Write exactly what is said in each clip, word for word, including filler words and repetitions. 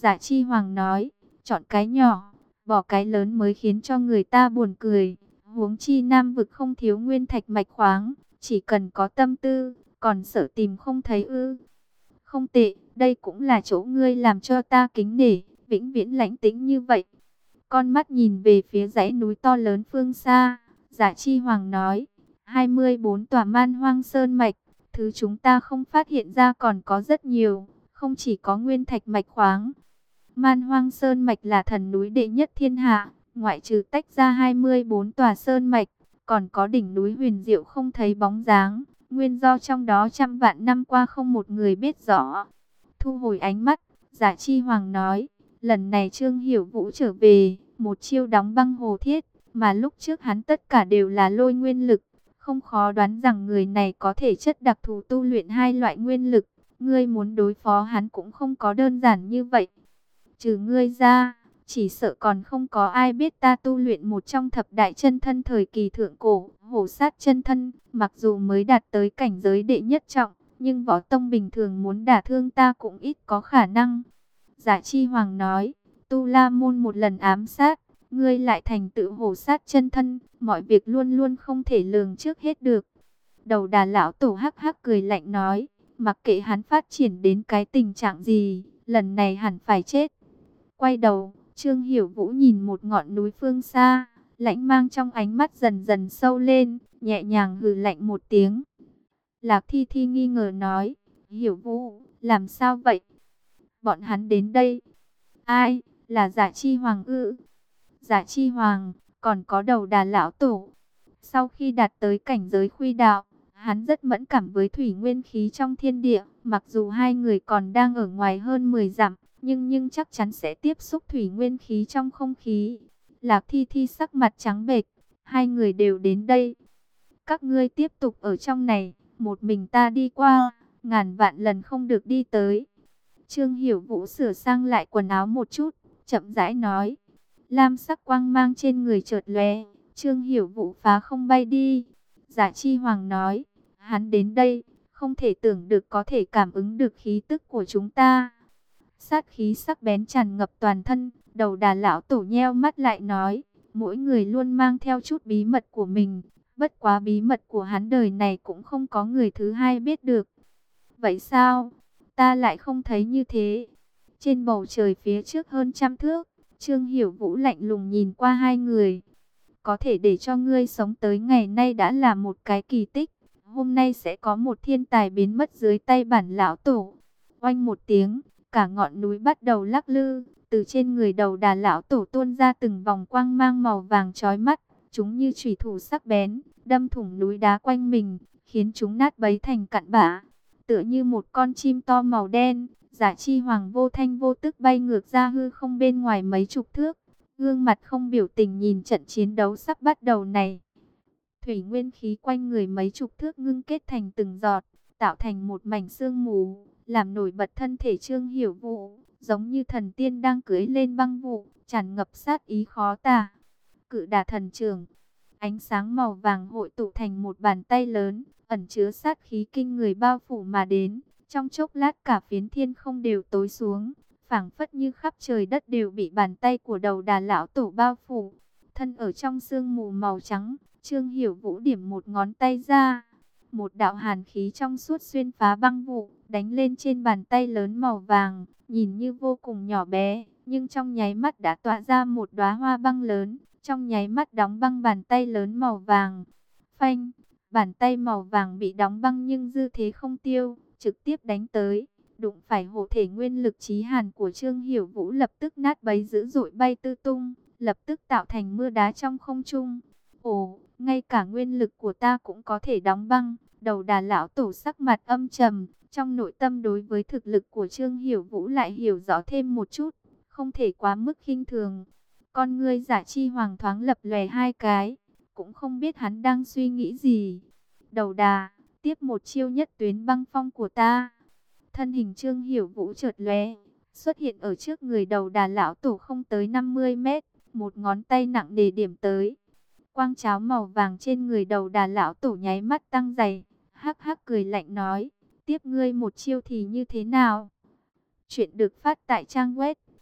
Dạ Chi Hoàng nói, chọn cái nhỏ, bỏ cái lớn mới khiến cho người ta buồn cười. Huống chi Nam vực không thiếu nguyên thạch mạch khoáng, chỉ cần có tâm tư, còn sợ tìm không thấy ư? Không tệ, đây cũng là chỗ ngươi làm cho ta kính nể, vĩnh viễn lãnh tĩnh như vậy. Con mắt nhìn về phía dãy núi to lớn phương xa, Dạ Chi Hoàng nói, hai mươi bốn tòa man hoang sơn mạch, thứ chúng ta không phát hiện ra còn có rất nhiều, không chỉ có nguyên thạch mạch khoáng. Man hoang sơn mạch là thần núi đệ nhất thiên hạ, ngoại trừ tách ra hai mươi bốn tòa sơn mạch, còn có đỉnh núi huyền diệu không thấy bóng dáng, nguyên do trong đó trăm vạn năm qua không một người biết rõ. Thu hồi ánh mắt, Dạ Chi Hoàng nói, lần này Trương Hiểu Vũ trở về, một chiêu đóng băng hồ thiết, mà lúc trước hắn tất cả đều là lôi nguyên lực, không khó đoán rằng người này có thể chất đặc thù tu luyện hai loại nguyên lực, ngươi muốn đối phó hắn cũng không có đơn giản như vậy. Trừ ngươi ra, chỉ sợ còn không có ai biết ta tu luyện một trong thập đại chân thân thời kỳ thượng cổ, hổ sát chân thân, mặc dù mới đạt tới cảnh giới đệ nhất trọng, nhưng võ tông bình thường muốn đả thương ta cũng ít có khả năng. Dạ Chi Hoàng nói, Tu La Môn một lần ám sát, ngươi lại thành tựu hổ sát chân thân, mọi việc luôn luôn không thể lường trước hết được. Đầu Đà lão tổ hắc hắc cười lạnh nói, mặc kệ hắn phát triển đến cái tình trạng gì, lần này hẳn phải chết. Quay đầu, Trương Hiểu Vũ nhìn một ngọn núi phương xa, lãnh mang trong ánh mắt dần dần sâu lên, nhẹ nhàng hừ lạnh một tiếng. Lạc Thi Thi nghi ngờ nói, Hiểu Vũ, làm sao vậy? Bọn hắn đến đây. Ai, là Dạ Chi Hoàng ư? Dạ Chi Hoàng, còn có Đầu Đà lão tổ. Sau khi đạt tới cảnh giới khuy đạo, hắn rất mẫn cảm với thủy nguyên khí trong thiên địa, mặc dù hai người còn đang ở ngoài hơn mười dặm, nhưng nhưng chắc chắn sẽ tiếp xúc thủy nguyên khí trong không khí. Lạc Thi Thi sắc mặt trắng bệch, hai người đều đến đây. Các ngươi tiếp tục ở trong này, một mình ta đi qua, ngàn vạn lần không được đi tới. Trương Hiểu Vũ sửa sang lại quần áo một chút, chậm rãi nói. Lam sắc quang mang trên người chợt lóe, Trương Hiểu Vũ phá không bay đi. Dạ Chi Hoàng nói, hắn đến đây, không thể tưởng được có thể cảm ứng được khí tức của chúng ta. Sát khí sắc bén tràn ngập toàn thân, Đầu Đà lão tổ nheo mắt lại nói, mỗi người luôn mang theo chút bí mật của mình, bất quá bí mật của hắn đời này cũng không có người thứ hai biết được. Vậy sao? Ta lại không thấy như thế. Trên bầu trời phía trước hơn trăm thước, Trương Hiểu Vũ lạnh lùng nhìn qua hai người. Có thể để cho ngươi sống tới ngày nay đã là một cái kỳ tích. Hôm nay sẽ có một thiên tài biến mất dưới tay bản lão tổ. Oanh một tiếng, cả ngọn núi bắt đầu lắc lư. Từ trên người Đầu Đà lão tổ tuôn ra từng vòng quang mang màu vàng chói mắt. Chúng như chủy thủ sắc bén, đâm thủng núi đá quanh mình, khiến chúng nát bấy thành cặn bã. Tựa như một con chim to màu đen, Dạ Chi Hoàng vô thanh vô tức bay ngược ra hư không bên ngoài mấy chục thước. Gương mặt không biểu tình nhìn trận chiến đấu sắp bắt đầu này. Thủy nguyên khí quanh người mấy chục thước ngưng kết thành từng giọt, tạo thành một mảnh sương mù, làm nổi bật thân thể Trương Hiểu Vũ, giống như thần tiên đang cưỡi lên băng vụ, tràn ngập sát ý khó tả. Cự Đà thần trường, ánh sáng màu vàng hội tụ thành một bàn tay lớn, ẩn chứa sát khí kinh người bao phủ mà đến. Trong chốc lát cả phiến thiên không đều tối xuống, phảng phất như khắp trời đất đều bị bàn tay của Đầu Đà lão tổ bao phủ. Thân ở trong sương mù màu trắng, Trương Hiểu Vũ điểm một ngón tay ra, một đạo hàn khí trong suốt xuyên phá băng vụ, đánh lên trên bàn tay lớn màu vàng, nhìn như vô cùng nhỏ bé, nhưng trong nháy mắt đã tỏa ra một đóa hoa băng lớn, trong nháy mắt đóng băng bàn tay lớn màu vàng. Phanh, bàn tay màu vàng bị đóng băng nhưng dư thế không tiêu, trực tiếp đánh tới, đụng phải hộ thể nguyên lực chí hàn của Trương Hiểu Vũ, lập tức nát bấy dữ dội bay tứ tung, lập tức tạo thành mưa đá trong không trung. Ồ, ngay cả nguyên lực của ta cũng có thể đóng băng. Đầu Đà lão tổ sắc mặt âm trầm, trong nội tâm đối với thực lực của Trương Hiểu Vũ lại hiểu rõ thêm một chút, không thể quá mức khinh thường. Con ngươi Dạ Chi Hoàng thoáng lập lòe hai cái, cũng không biết hắn đang suy nghĩ gì. Đầu Đà, tiếp một chiêu nhất tuyến băng phong của ta. Thân hình Trương Hiểu Vũ chợt lóe, xuất hiện ở trước người Đầu Đà lão tổ không tới năm mươi mét, một ngón tay nặng nề điểm tới. Quang cháo màu vàng trên người Đầu Đà lão tổ nháy mắt tăng dày, hắc hắc cười lạnh nói, tiếp ngươi một chiêu thì như thế nào? Chuyện được phát tại trang web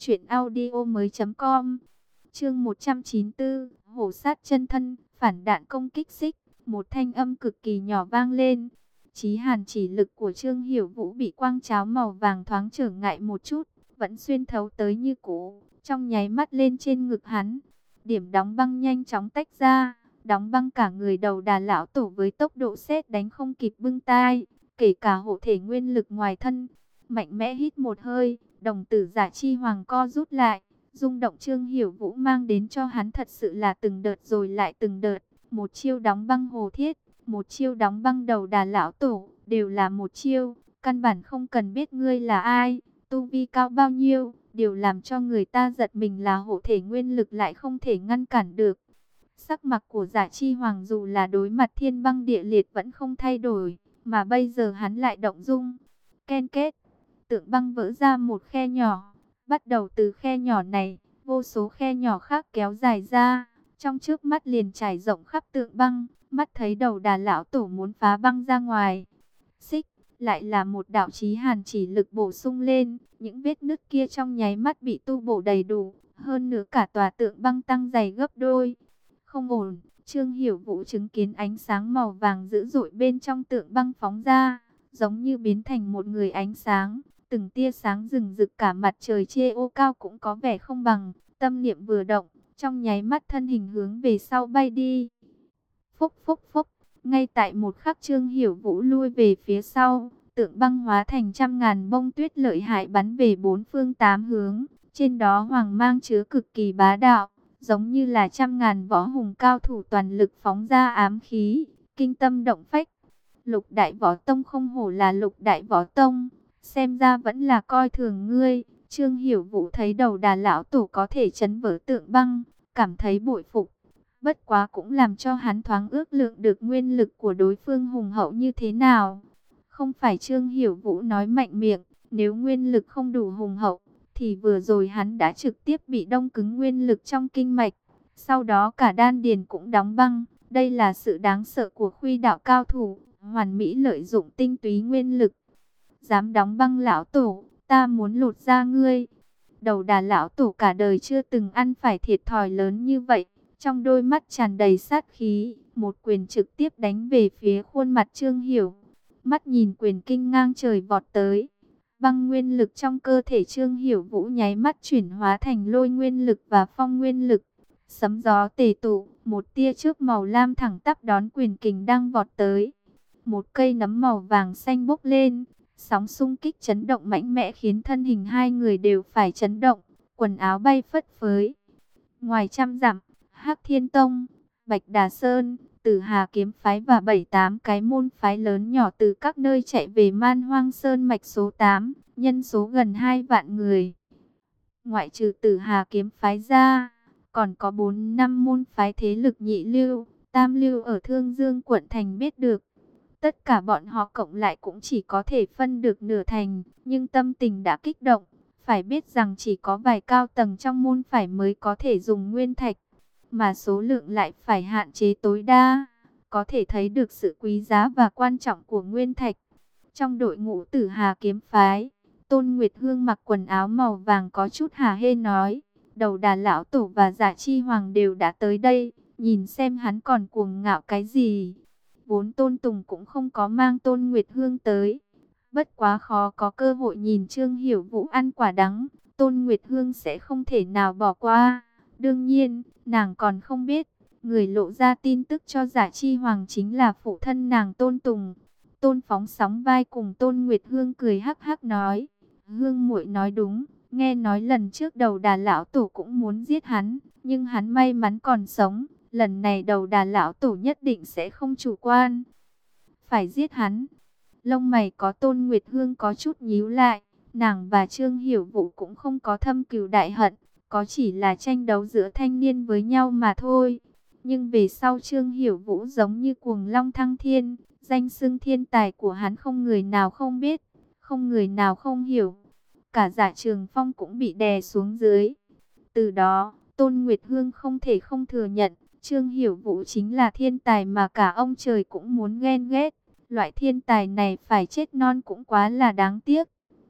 Chuyện audio mới com. Chương một trăm chín mươi tư, hổ sát chân thân, phản đạn công kích xích. Một thanh âm cực kỳ nhỏ vang lên. Chí hàn chỉ lực của Trương Hiểu Vũ bị quang cháo màu vàng thoáng trở ngại một chút, vẫn xuyên thấu tới như cũ, trong nháy mắt lên trên ngực hắn. Điểm đóng băng nhanh chóng tách ra, đóng băng cả người đầu Đà lão tổ với tốc độ sét đánh không kịp bưng tai, kể cả hộ thể nguyên lực ngoài thân. Mạnh mẽ hít một hơi, đồng tử Giả Chi Hoàng co rút lại, rung động Trương Hiểu Vũ mang đến cho hắn thật sự là từng đợt rồi lại từng đợt. Một chiêu đóng băng Hồ Thiết, một chiêu đóng băng đầu Đà lão tổ, đều là một chiêu, căn bản không cần biết ngươi là ai, tu vi cao bao nhiêu, điều làm cho người ta giật mình là hộ thể nguyên lực lại không thể ngăn cản được. Sắc mặt của Giả Chi Hoàng dù là đối mặt thiên băng địa liệt vẫn không thay đổi, mà bây giờ hắn lại động dung. Ken kết, tượng băng vỡ ra một khe nhỏ, bắt đầu từ khe nhỏ này, vô số khe nhỏ khác kéo dài ra, trong trước mắt liền trải rộng khắp tượng băng, mắt thấy đầu Đà lão tổ muốn phá băng ra ngoài. Xích, lại là một đạo chí hàn chỉ lực bổ sung lên, những vết nứt kia trong nháy mắt bị tu bổ đầy đủ, hơn nữa cả tòa tượng băng tăng dày gấp đôi. Không ổn, Trương Hiểu Vũ chứng kiến ánh sáng màu vàng dữ dội bên trong tượng băng phóng ra, giống như biến thành một người ánh sáng, từng tia sáng rừng rực cả mặt trời chê ô cao cũng có vẻ không bằng, tâm niệm vừa động, trong nháy mắt thân hình hướng về sau bay đi. Phúc phúc phúc, ngay tại một khắc Trương Hiểu Vũ lui về phía sau, tượng băng hóa thành trăm ngàn bông tuyết lợi hại bắn về bốn phương tám hướng, trên đó hoàng mang chứa cực kỳ bá đạo, giống như là trăm ngàn võ hùng cao thủ toàn lực phóng ra ám khí, kinh tâm động phách. Lục đại võ tông không hổ là lục đại võ tông, xem ra vẫn là coi thường ngươi. Trương Hiểu Vũ thấy đầu Đà lão tổ có thể chấn vỡ tượng băng, cảm thấy bội phục. Bất quá cũng làm cho hắn thoáng ước lượng được nguyên lực của đối phương hùng hậu như thế nào. Không phải Trương Hiểu Vũ nói mạnh miệng, nếu nguyên lực không đủ hùng hậu, thì vừa rồi hắn đã trực tiếp bị đông cứng nguyên lực trong kinh mạch. Sau đó cả đan điền cũng đóng băng. Đây là sự đáng sợ của khuy đạo cao thủ, hoàn mỹ lợi dụng tinh túy nguyên lực. Dám đóng băng lão tổ, ta muốn lột da ngươi. Đầu Đà lão tổ cả đời chưa từng ăn phải thiệt thòi lớn như vậy. Trong đôi mắt tràn đầy sát khí, một quyền trực tiếp đánh về phía khuôn mặt Trương Hiểu. Mắt nhìn quyền kinh ngang trời vọt tới. Băng nguyên lực trong cơ thể Trương Hiểu Vũ nháy mắt chuyển hóa thành lôi nguyên lực và phong nguyên lực. Sấm gió tề tụ, một tia chớp màu lam thẳng tắp đón quyền kình đang vọt tới. Một cây nấm màu vàng xanh bốc lên, sóng xung kích chấn động mạnh mẽ khiến thân hình hai người đều phải chấn động, quần áo bay phất phới. Ngoài trăm dặm, Hắc Thiên Tông, Bạch Đà Sơn, Tử Hà Kiếm Phái và bảy tám cái môn phái lớn nhỏ từ các nơi chạy về Man Hoang Sơn mạch số tám, nhân số gần hai vạn người. Ngoại trừ Tử Hà Kiếm Phái ra, còn có bốn năm môn phái thế lực nhị lưu, tam lưu ở Thương Dương quận thành biết được. Tất cả bọn họ cộng lại cũng chỉ có thể phân được nửa thành, nhưng tâm tình đã kích động. Phải biết rằng chỉ có vài cao tầng trong môn phái mới có thể dùng nguyên thạch, mà số lượng lại phải hạn chế tối đa. Có thể thấy được sự quý giá và quan trọng của nguyên thạch. Trong đội ngũ Tử Hà Kiếm Phái, Tôn Nguyệt Hương mặc quần áo màu vàng có chút hả hê nói, đầu Đà lão tổ và Giả Chi Hoàng đều đã tới đây, nhìn xem hắn còn cuồng ngạo cái gì. Vốn Tôn Tùng cũng không có mang Tôn Nguyệt Hương tới. Bất quá khó có cơ hội nhìn Trương Hiểu Vũ ăn quả đắng, Tôn Nguyệt Hương sẽ không thể nào bỏ qua. Đương nhiên, nàng còn không biết, người lộ ra tin tức cho Giả Chi Hoàng chính là phụ thân nàng Tôn Tùng. Tôn Phóng sóng vai cùng Tôn Nguyệt Hương cười hắc hắc nói, Hương muội nói đúng, nghe nói lần trước đầu Đà lão tổ cũng muốn giết hắn, nhưng hắn may mắn còn sống, lần này đầu Đà lão tổ nhất định sẽ không chủ quan. Phải giết hắn. Lông mày có Tôn Nguyệt Hương có chút nhíu lại, nàng và Trương Hiểu Vũ cũng không có thâm cừu đại hận, có chỉ là tranh đấu giữa thanh niên với nhau mà thôi. Nhưng về sau Trương Hiểu Vũ giống như cuồng long thăng thiên, danh xưng thiên tài của hắn không người nào không biết, không người nào không hiểu. Cả Giả Trường Phong cũng bị đè xuống dưới. Từ đó, Tôn Nguyệt Hương không thể không thừa nhận, Trương Hiểu Vũ chính là thiên tài mà cả ông trời cũng muốn ghen ghét. Loại thiên tài này phải chết non cũng quá là đáng tiếc.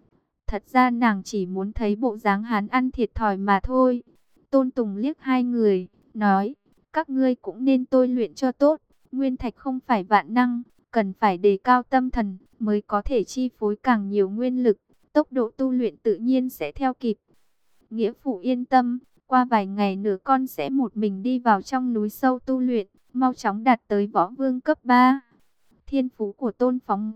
Thật ra nàng chỉ muốn thấy bộ dáng hắn ăn thiệt thòi mà thôi. Tôn Tùng liếc hai người, nói, các ngươi cũng nên tôi luyện cho tốt. Nguyên thạch không phải vạn năng, cần phải đề cao tâm thần mới có thể chi phối càng nhiều nguyên lực. Tốc độ tu luyện tự nhiên sẽ theo kịp. Nghĩa phụ yên tâm, qua vài ngày nữa con sẽ một mình đi vào trong núi sâu tu luyện, mau chóng đạt tới võ vương cấp ba. Thiên phú của Tôn Phóng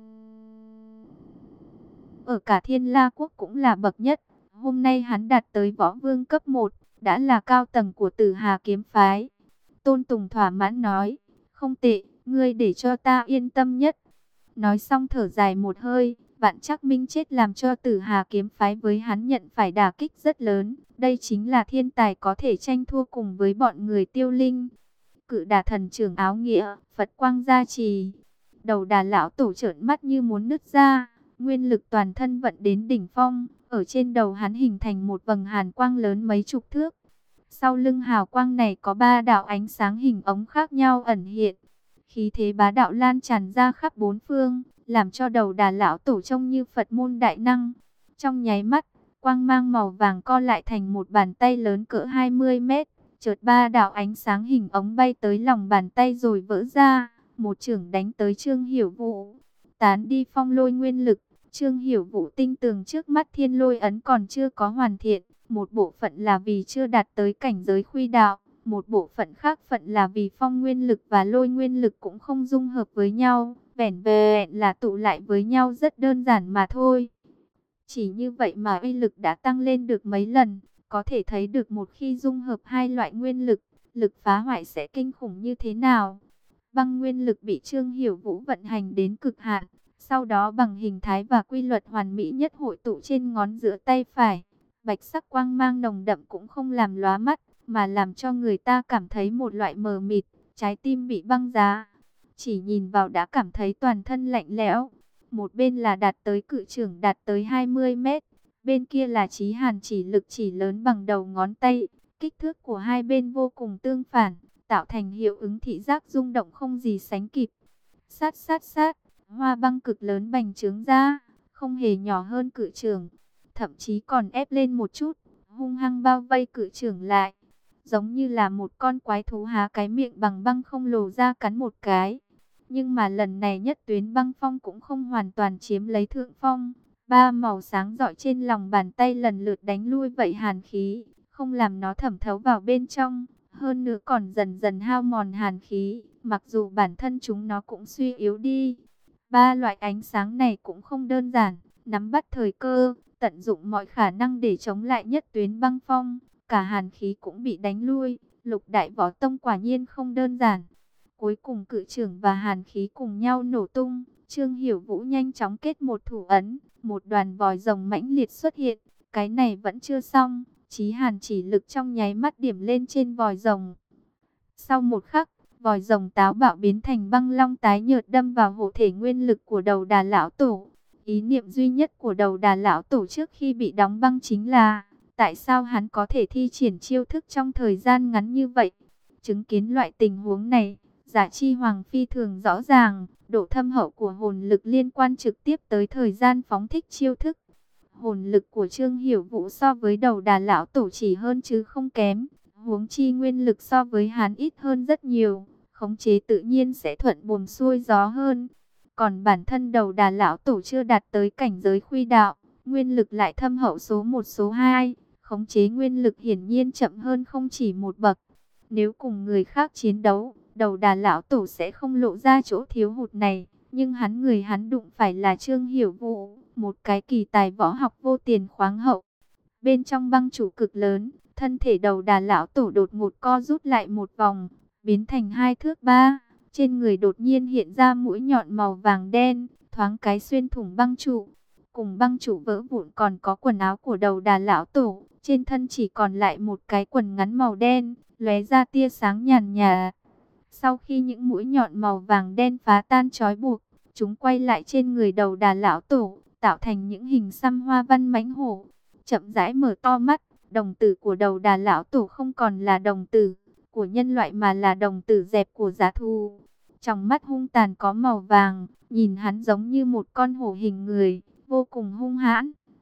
ở cả Thiên La Quốc cũng là bậc nhất. Hôm nay hắn đạt tới võ vương cấp một, đã là cao tầng của Tử Hà kiếm phái. Tôn Tùng thỏa mãn nói, không tệ, ngươi để cho ta yên tâm nhất. Nói xong thở dài một hơi, Vạn Trác Minh chết làm cho Tử Hà kiếm phái với hắn nhận phải đả kích rất lớn. Đây chính là thiên tài có thể tranh thua cùng với bọn người Tiêu Linh. Cự Đà thần trưởng áo nghĩa, Phật quang gia trì. Đầu Đà lão tổ trợn mắt như muốn nứt ra, nguyên lực toàn thân vận đến đỉnh phong, ở trên đầu hắn hình thành một vầng hàn quang lớn mấy chục thước. Sau lưng hào quang này có ba đạo ánh sáng hình ống khác nhau ẩn hiện. Khí thế bá đạo lan tràn ra khắp bốn phương, làm cho đầu Đà lão tổ trông như Phật môn đại năng. Trong nháy mắt, quang mang màu vàng co lại thành một bàn tay lớn cỡ hai mươi mét. Chợt ba đạo ánh sáng hình ống bay tới lòng bàn tay rồi vỡ ra. Một chưởng đánh tới Trương Hiểu Vũ. Tán đi phong lôi nguyên lực. Trương Hiểu Vũ tinh tường trước mắt thiên lôi ấn còn chưa có hoàn thiện. Một bộ phận là vì chưa đạt tới cảnh giới khuy đạo. Một bộ phận khác phận là vì phong nguyên lực và lôi nguyên lực cũng không dung hợp với nhau. Vẻn vẹn là tụ lại với nhau rất đơn giản mà thôi. Chỉ như vậy mà uy lực đã tăng lên được mấy lần. Có thể thấy được một khi dung hợp hai loại nguyên lực, lực phá hoại sẽ kinh khủng như thế nào. Băng nguyên lực bị Trương Hiểu Vũ vận hành đến cực hạn. Sau đó bằng hình thái và quy luật hoàn mỹ nhất hội tụ trên ngón giữa tay phải. Bạch sắc quang mang nồng đậm cũng không làm lóa mắt, mà làm cho người ta cảm thấy một loại mờ mịt, trái tim bị băng giá. Chỉ nhìn vào đã cảm thấy toàn thân lạnh lẽo. Một bên là đạt tới cự trưởng đạt tới hai mươi mét, bên kia là Chí Hàn chỉ lực chỉ lớn bằng đầu ngón tay. Kích thước của hai bên vô cùng tương phản, tạo thành hiệu ứng thị giác rung động không gì sánh kịp. Sát sát sát, hoa băng cực lớn bành trướng ra, không hề nhỏ hơn cự trưởng, thậm chí còn ép lên một chút, hung hăng bao vây cự trưởng lại. Giống như là một con quái thú há cái miệng bằng băng không lồ ra cắn một cái. Nhưng mà lần này nhất tuyến băng phong cũng không hoàn toàn chiếm lấy thượng phong. Ba màu sáng rọi trên lòng bàn tay lần lượt đánh lui vậy hàn khí, không làm nó thẩm thấu vào bên trong. Hơn nữa còn dần dần hao mòn hàn khí, mặc dù bản thân chúng nó cũng suy yếu đi. Ba loại ánh sáng này cũng không đơn giản, nắm bắt thời cơ, tận dụng mọi khả năng để chống lại nhất tuyến băng phong. Cả hàn khí cũng bị đánh lui, Lục Đại Võ Tông quả nhiên không đơn giản. Cuối cùng cự trưởng và hàn khí cùng nhau nổ tung, Trương Hiểu Vũ nhanh chóng kết một thủ ấn, một đoàn vòi rồng mãnh liệt xuất hiện. Cái này vẫn chưa xong, Chí Hàn chỉ lực trong nháy mắt điểm lên trên vòi rồng. Sau một khắc, vòi rồng táo bạo biến thành băng long tái nhợt đâm vào hộ thể nguyên lực của đầu Đà lão tổ. Ý niệm duy nhất của đầu Đà lão tổ trước khi bị đóng băng chính là tại sao hắn có thể thi triển chiêu thức trong thời gian ngắn như vậy. Chứng kiến loại tình huống này, Giả Chi Hoàng phi thường rõ ràng, độ thâm hậu của hồn lực liên quan trực tiếp tới thời gian phóng thích chiêu thức. Hồn lực của Trương Hiểu Vũ so với đầu Đà lão tổ chỉ hơn chứ không kém, huống chi nguyên lực so với hắn ít hơn rất nhiều, khống chế tự nhiên sẽ thuận buồm xuôi gió hơn. Còn bản thân đầu Đà lão tổ chưa đạt tới cảnh giới khuy đạo, nguyên lực lại thâm hậu số một số hai, khống chế nguyên lực hiển nhiên chậm hơn không chỉ một bậc. Nếu cùng người khác chiến đấu, đầu Đà lão tổ sẽ không lộ ra chỗ thiếu hụt này, nhưng hắn người hắn đụng phải là Trương Hiểu Vũ, một cái kỳ tài võ học vô tiền khoáng hậu. Bên trong băng trụ cực lớn, thân thể đầu Đà lão tổ đột ngột co rút lại một vòng, biến thành hai thước ba. Trên người đột nhiên hiện ra mũi nhọn màu vàng đen, thoáng cái xuyên thủng băng trụ. Cùng băng trụ vỡ vụn còn có quần áo của đầu Đà lão tổ, trên thân chỉ còn lại một cái quần ngắn màu đen, lóe ra tia sáng nhàn nhạt. Sau khi những mũi nhọn màu vàng đen phá tan trói buộc, chúng quay lại trên người đầu Đà lão tổ, tạo thành những hình xăm hoa văn mãnh hổ. Chậm rãi mở to mắt, đồng tử của đầu Đà lão tổ không còn là đồng tử của nhân loại mà là đồng tử dẹp của dã thú. Trong mắt hung tàn có màu vàng, nhìn hắn giống như một con hổ hình người, vô cùng hung hãn.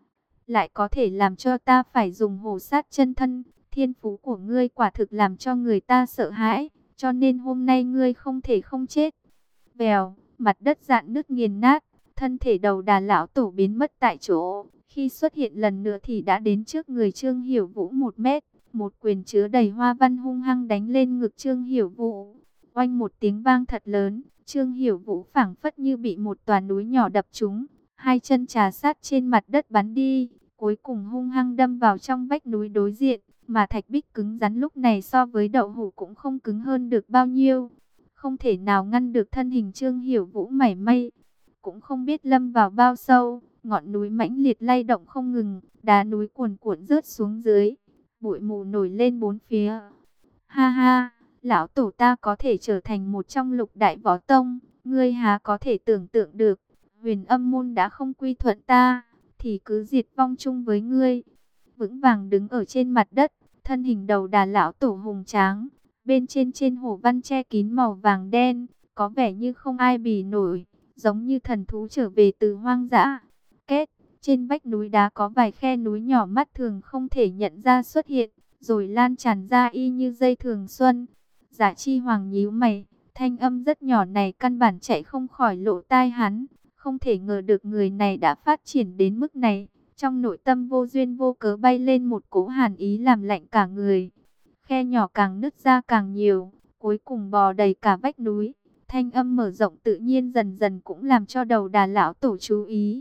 lại có thể làm cho ta phải dùng hổ sát chân thân. Thiên phú của ngươi quả thực làm cho người ta sợ hãi, cho nên hôm nay ngươi không thể không chết. Vèo, mặt đất rạn nứt nghiền nát, thân thể đầu đà lão tổ biến mất tại chỗ. Khi xuất hiện lần nữa thì đã đến trước người Trương Hiểu Vũ một mét. Một quyền chứa đầy hoa văn hung hăng đánh lên ngực Trương Hiểu Vũ. Oanh một tiếng vang thật lớn, Trương Hiểu Vũ phảng phất như bị một tòa núi nhỏ đập trúng. Hai chân trà sát trên mặt đất bắn đi, cuối cùng hung hăng đâm vào trong vách núi đối diện. Mà thạch bích cứng rắn lúc này so với đậu hũ cũng không cứng hơn được bao nhiêu. Không thể nào ngăn được thân hình Trương Hiểu Vũ mảy may. Cũng không biết lâm vào bao sâu, ngọn núi mãnh liệt lay động không ngừng, đá núi cuồn cuộn rớt xuống dưới. Bụi mù nổi lên bốn phía. Ha ha, lão tổ ta có thể trở thành một trong lục đại võ tông, ngươi há có thể tưởng tượng được. Huyền Âm môn đã không quy thuận ta, thì cứ diệt vong chung với ngươi. Vững vàng đứng ở trên mặt đất, thân hình đầu đà lão tổ hùng tráng, bên trên trên hổ văn che kín màu vàng đen, có vẻ như không ai bì nổi, giống như thần thú trở về từ hoang dã. Kết, trên vách núi đá có vài khe núi nhỏ mắt thường không thể nhận ra xuất hiện, rồi lan tràn ra y như dây thường xuân. Giả Chi Hoàng nhíu mày, thanh âm rất nhỏ này căn bản chạy không khỏi lỗ tai hắn, không thể ngờ được người này đã phát triển đến mức này. Trong nội tâm vô duyên vô cớ bay lên một cỗ hàn ý làm lạnh cả người. Khe nhỏ càng nứt ra càng nhiều, cuối cùng bò đầy cả vách núi. Thanh âm mở rộng tự nhiên dần dần cũng làm cho đầu đà lão tổ chú ý.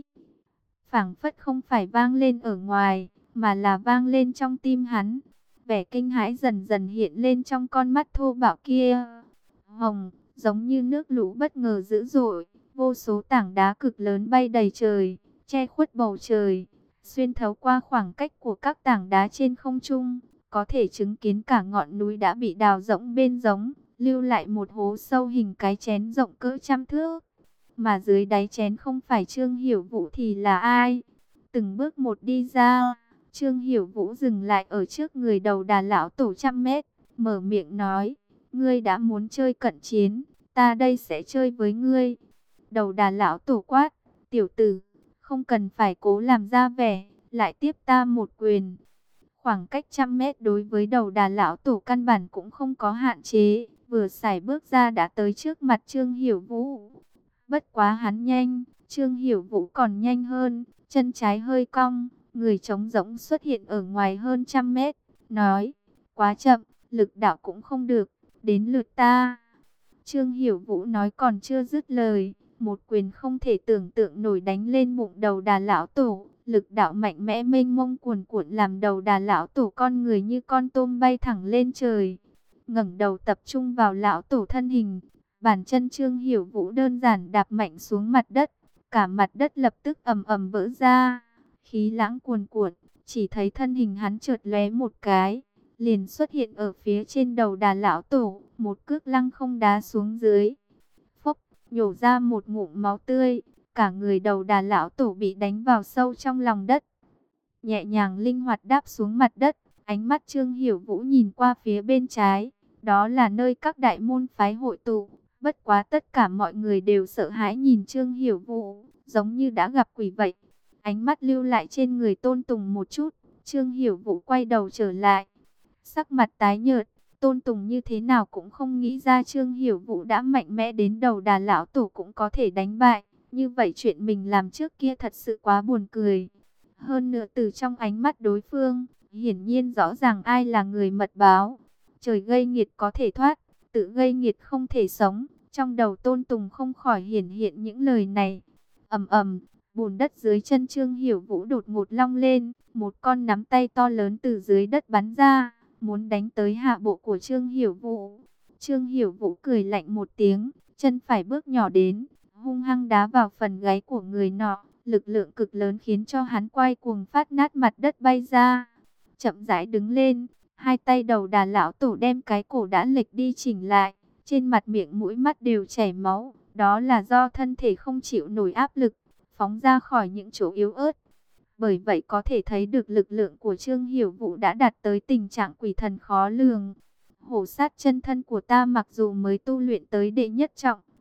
Phảng phất không phải vang lên ở ngoài, mà là vang lên trong tim hắn. Vẻ kinh hãi dần dần hiện lên trong con mắt thô bạo kia. Hồng, giống như nước lũ bất ngờ dữ dội, vô số tảng đá cực lớn bay đầy trời, che khuất bầu trời. Xuyên thấu qua khoảng cách của các tảng đá trên không trung, có thể chứng kiến cả ngọn núi đã bị đào rỗng bên giống, lưu lại một hố sâu hình cái chén rộng cỡ trăm thước. Mà dưới đáy chén không phải Trương Hiểu Vũ thì là ai? Từng bước một đi ra, Trương Hiểu Vũ dừng lại ở trước người đầu đà lão tổ trăm mét, mở miệng nói, ngươi đã muốn chơi cận chiến, ta đây sẽ chơi với ngươi. Đầu đà lão tổ quát, tiểu tử, không cần phải cố làm ra vẻ, lại tiếp ta một quyền. Khoảng cách trăm mét đối với đầu đà lão tổ căn bản cũng không có hạn chế, vừa sải bước ra đã tới trước mặt Trương Hiểu Vũ. Bất quá hắn nhanh, Trương Hiểu Vũ còn nhanh hơn, chân trái hơi cong, người trống rỗng xuất hiện ở ngoài hơn trăm mét, nói, quá chậm, lực đạo cũng không được, đến lượt ta. Trương Hiểu Vũ nói còn chưa dứt lời, một quyền không thể tưởng tượng nổi đánh lên bụng đầu đà lão tổ, lực đạo mạnh mẽ mênh mông cuồn cuộn làm đầu đà lão tổ con người như con tôm bay thẳng lên trời. Ngẩng đầu tập trung vào lão tổ thân hình, bàn chân Trương Hiểu Vũ đơn giản đạp mạnh xuống mặt đất, cả mặt đất lập tức ầm ầm vỡ ra, khí lãng cuồn cuộn, chỉ thấy thân hình hắn chợt lóe một cái, liền xuất hiện ở phía trên đầu đà lão tổ, một cước lăng không đá xuống dưới. Phốc, nhổ ra một ngụm máu tươi, cả người đầu đà lão tổ bị đánh vào sâu trong lòng đất. Nhẹ nhàng linh hoạt đáp xuống mặt đất, ánh mắt Trương Hiểu Vũ nhìn qua phía bên trái, đó là nơi các đại môn phái hội tụ. Bất quá tất cả mọi người đều sợ hãi nhìn Trương Hiểu Vũ, giống như đã gặp quỷ vậy. Ánh mắt lưu lại trên người Tôn Tùng một chút, Trương Hiểu Vũ quay đầu trở lại. Sắc mặt tái nhợt, Tôn Tùng như thế nào cũng không nghĩ ra Trương Hiểu Vũ đã mạnh mẽ đến đầu đà lão tổ cũng có thể đánh bại. Như vậy chuyện mình làm trước kia thật sự quá buồn cười. Hơn nữa từ trong ánh mắt đối phương, hiển nhiên rõ ràng ai là người mật báo. Trời gây nghiệt có thể thoát, tự gây nghiệt không thể sống. Trong đầu Tôn Tùng không khỏi hiển hiện những lời này. Ầm ầm, bùn đất dưới chân Trương Hiểu Vũ đột ngột long lên, một con nắm tay to lớn từ dưới đất bắn ra, muốn đánh tới hạ bộ của Trương Hiểu Vũ. Trương Hiểu Vũ cười lạnh một tiếng, chân phải bước nhỏ đến, hung hăng đá vào phần gáy của người nọ, lực lượng cực lớn khiến cho hắn quay cuồng phát nát mặt đất bay ra. Chậm rãi đứng lên, hai tay đầu đà lão tổ đem cái cổ đã lệch đi chỉnh lại, trên mặt miệng mũi mắt đều chảy máu, đó là do thân thể không chịu nổi áp lực, phóng ra khỏi những chỗ yếu ớt. Bởi vậy có thể thấy được lực lượng của Trương Hiểu Vũ đã đạt tới tình trạng quỷ thần khó lường. Hổ sát chân thân của ta mặc dù mới tu luyện tới đệ nhất trọng,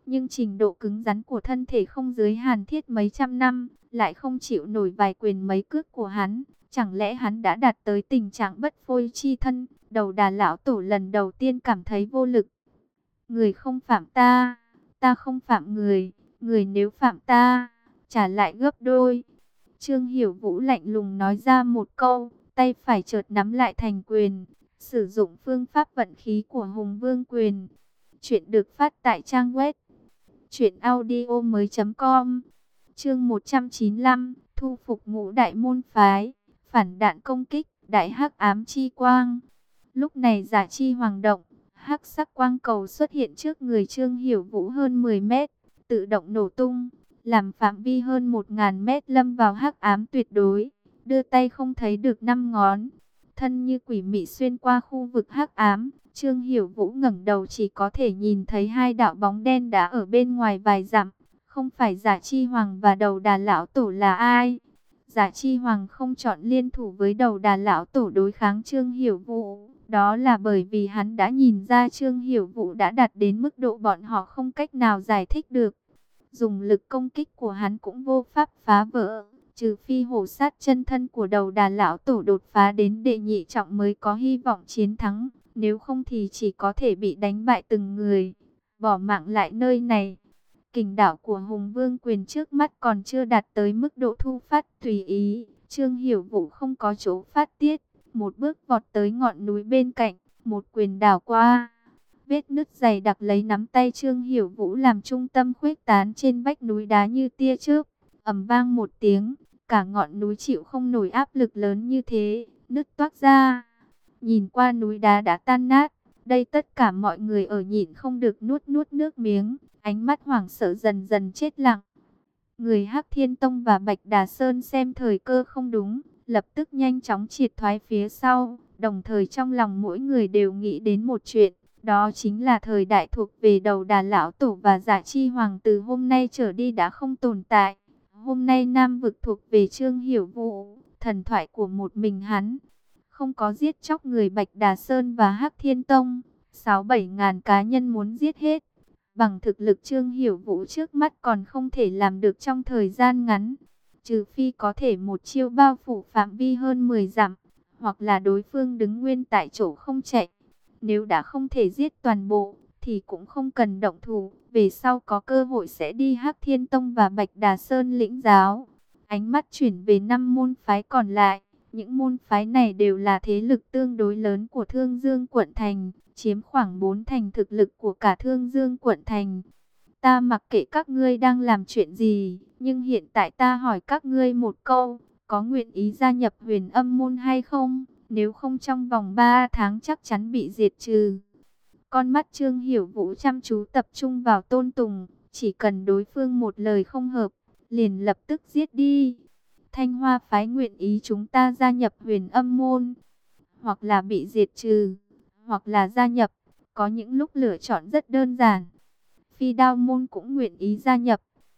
nhưng trình độ cứng rắn của thân thể không dưới Hàn Thiết mấy trăm năm, lại không chịu nổi vài quyền mấy cước của hắn. Chẳng lẽ hắn đã đạt tới tình trạng bất phôi chi thân? Đầu Đà lão tổ lần đầu tiên cảm thấy vô lực. Người không phạm ta, ta không phạm người, người nếu phạm ta, trả lại gấp đôi. Trương Hiểu Vũ lạnh lùng nói ra một câu, tay phải chợt nắm lại thành quyền, sử dụng phương pháp vận khí của Hùng Vương quyền. Chuyện được phát tại trang web truyện audio mới chấm com. Chương một trăm chín mươi lăm, thu phục Ngũ đại môn phái, phản đạn công kích, đại hắc ám chi quang. Lúc này Giả Chi Hoàng động, hắc sắc quang cầu xuất hiện trước người Trương Hiểu Vũ hơn mười mét, tự động nổ tung, làm phạm vi hơn một nghìn mét lâm vào hắc ám tuyệt đối, đưa tay không thấy được năm ngón. Thân như quỷ mị xuyên qua khu vực hắc ám, Trương Hiểu Vũ ngẩng đầu chỉ có thể nhìn thấy hai đạo bóng đen đã ở bên ngoài vài dặm. Không phải Giả Chi Hoàng và Đầu Đà lão tổ là ai? Giả Chi Hoàng không chọn liên thủ với Đầu Đà lão tổ đối kháng Trương Hiểu Vũ, đó là bởi vì hắn đã nhìn ra Trương Hiểu Vũ đã đạt đến mức độ bọn họ không cách nào giải thích được. Dùng lực công kích của hắn cũng vô pháp phá vỡ, trừ phi hổ sát chân thân của Đầu Đà lão tổ đột phá đến đệ nhị trọng mới có hy vọng chiến thắng, nếu không thì chỉ có thể bị đánh bại từng người, bỏ mạng lại nơi này. Kình đảo của Hùng Vương quyền trước mắt còn chưa đạt tới mức độ thu phát tùy ý, Trương Hiểu Vũ không có chỗ phát tiết, một bước vọt tới ngọn núi bên cạnh, một quyền đảo qua. Vết nứt dày đặc lấy nắm tay Trương Hiểu Vũ làm trung tâm khuếch tán trên vách núi đá như tia chớp, ầm vang một tiếng, cả ngọn núi chịu không nổi áp lực lớn như thế, nứt toác ra. Nhìn qua núi đá đã tan nát, đây tất cả mọi người ở nhịn không được nuốt nuốt nước miếng, ánh mắt hoảng sợ dần dần chết lặng. Người Hắc Thiên Tông và Bạch Đà Sơn xem thời cơ không đúng, lập tức nhanh chóng triệt thoái phía sau, đồng thời trong lòng mỗi người đều nghĩ đến một chuyện, đó chính là thời đại thuộc về Đầu Đà lão tổ và Giả Chi Hoàng từ hôm nay trở đi đã không tồn tại. Hôm nay Nam vực thuộc về Trương Hiểu Vũ, thần thoại của một mình hắn. Không có giết chóc người Bạch Đà Sơn và Hắc Thiên Tông, sáu bảy ngàn cá nhân muốn giết hết. Bằng thực lực Trương Hiểu Vũ trước mắt còn không thể làm được trong thời gian ngắn. Trừ phi có thể một chiêu bao phủ phạm vi hơn mười dặm, hoặc là đối phương đứng nguyên tại chỗ không chạy. Nếu đã không thể giết toàn bộ, thì cũng không cần động thủ. Về sau có cơ hội sẽ đi Hắc Thiên Tông và Bạch Đà Sơn lĩnh giáo. Ánh mắt chuyển về năm môn phái còn lại. Những môn phái này đều là thế lực tương đối lớn của Thương Dương quận thành, chiếm khoảng bốn thành thực lực của cả Thương Dương quận thành. Ta mặc kệ các ngươi đang làm chuyện gì, nhưng hiện tại ta hỏi các ngươi một câu, có nguyện ý gia nhập Huyền Âm môn hay không? Nếu không trong vòng ba tháng chắc chắn bị diệt trừ. Con mắt Trương Hiểu Vũ chăm chú tập trung vào Tôn Tùng, chỉ cần đối phương một lời không hợp, liền lập tức giết đi. Thanh Hoa phái nguyện ý chúng ta gia nhập Huyền Âm môn, hoặc là bị diệt trừ, hoặc là gia nhập. Có những lúc lựa chọn rất đơn giản. Phi Đao môn cũng nguyện ý gia nhập,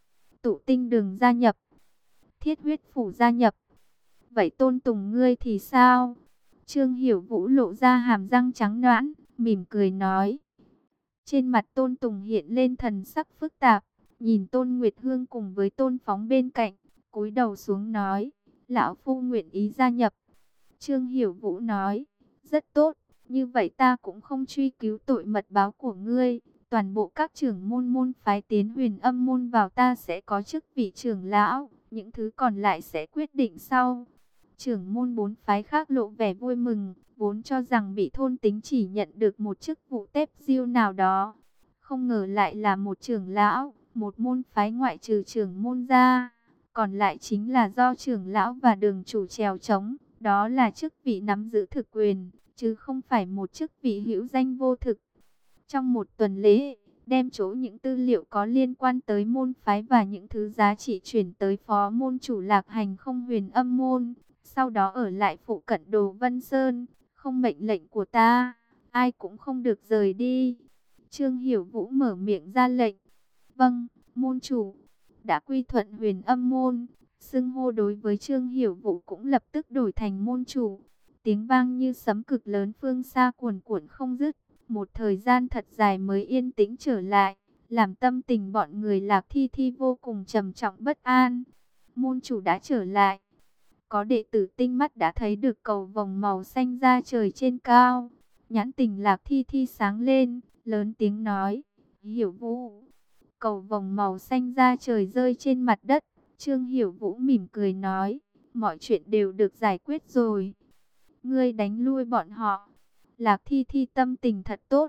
Tụ Tinh đường gia nhập, Thiết Huyết phủ gia nhập. Vậy Tôn Tùng ngươi thì sao? Trương Hiểu Vũ lộ ra hàm răng trắng nõn, mỉm cười nói. Trên mặt Tôn Tùng hiện lên thần sắc phức tạp, nhìn Tôn Nguyệt Hương cùng với Tôn Phóng bên cạnh, cúi đầu xuống nói, lão phu nguyện ý gia nhập. Trương Hiểu Vũ nói, rất tốt, như vậy ta cũng không truy cứu tội mật báo của ngươi. Toàn bộ các trưởng môn môn phái tiến Huyền Âm môn vào ta sẽ có chức vị trưởng lão, những thứ còn lại sẽ quyết định sau. Trưởng môn bốn phái khác lộ vẻ vui mừng, vốn cho rằng bị thôn tính chỉ nhận được một chức vụ tép diêu nào đó. Không ngờ lại là một trưởng lão, một môn phái ngoại trừ trưởng môn ra. Còn lại chính là do trưởng lão và đường chủ chèo chống, đó là chức vị nắm giữ thực quyền, chứ không phải một chức vị hữu danh vô thực. Trong một tuần lễ, đem chỗ những tư liệu có liên quan tới môn phái và những thứ giá trị chuyển tới phó môn chủ Lạc Hành không Huyền Âm môn. Sau đó ở lại phụ cận Đồ Vân Sơn, không mệnh lệnh của ta, ai cũng không được rời đi. Trương Hiểu Vũ mở miệng ra lệnh. Vâng, môn chủ. Đã quy thuận Huyền Âm môn, xưng hô đối với Trương Hiểu Vũ cũng lập tức đổi thành môn chủ. Tiếng vang như sấm cực lớn phương xa cuồn cuộn không dứt. Một thời gian thật dài mới yên tĩnh trở lại. làm tâm tình bọn người Lạc Thi Thi vô cùng trầm trọng bất an. Môn chủ đã trở lại. Có đệ tử tinh mắt đã thấy được cầu vồng màu xanh ra trời trên cao. Nhãn tình Lạc Thi Thi sáng lên, lớn tiếng nói, Hiểu Vũ. Cầu vồng màu xanh ra trời rơi trên mặt đất. Trương Hiểu Vũ mỉm cười nói, mọi chuyện đều được giải quyết rồi. Ngươi đánh lui bọn họ. Lạc Thi Thi tâm tình thật tốt.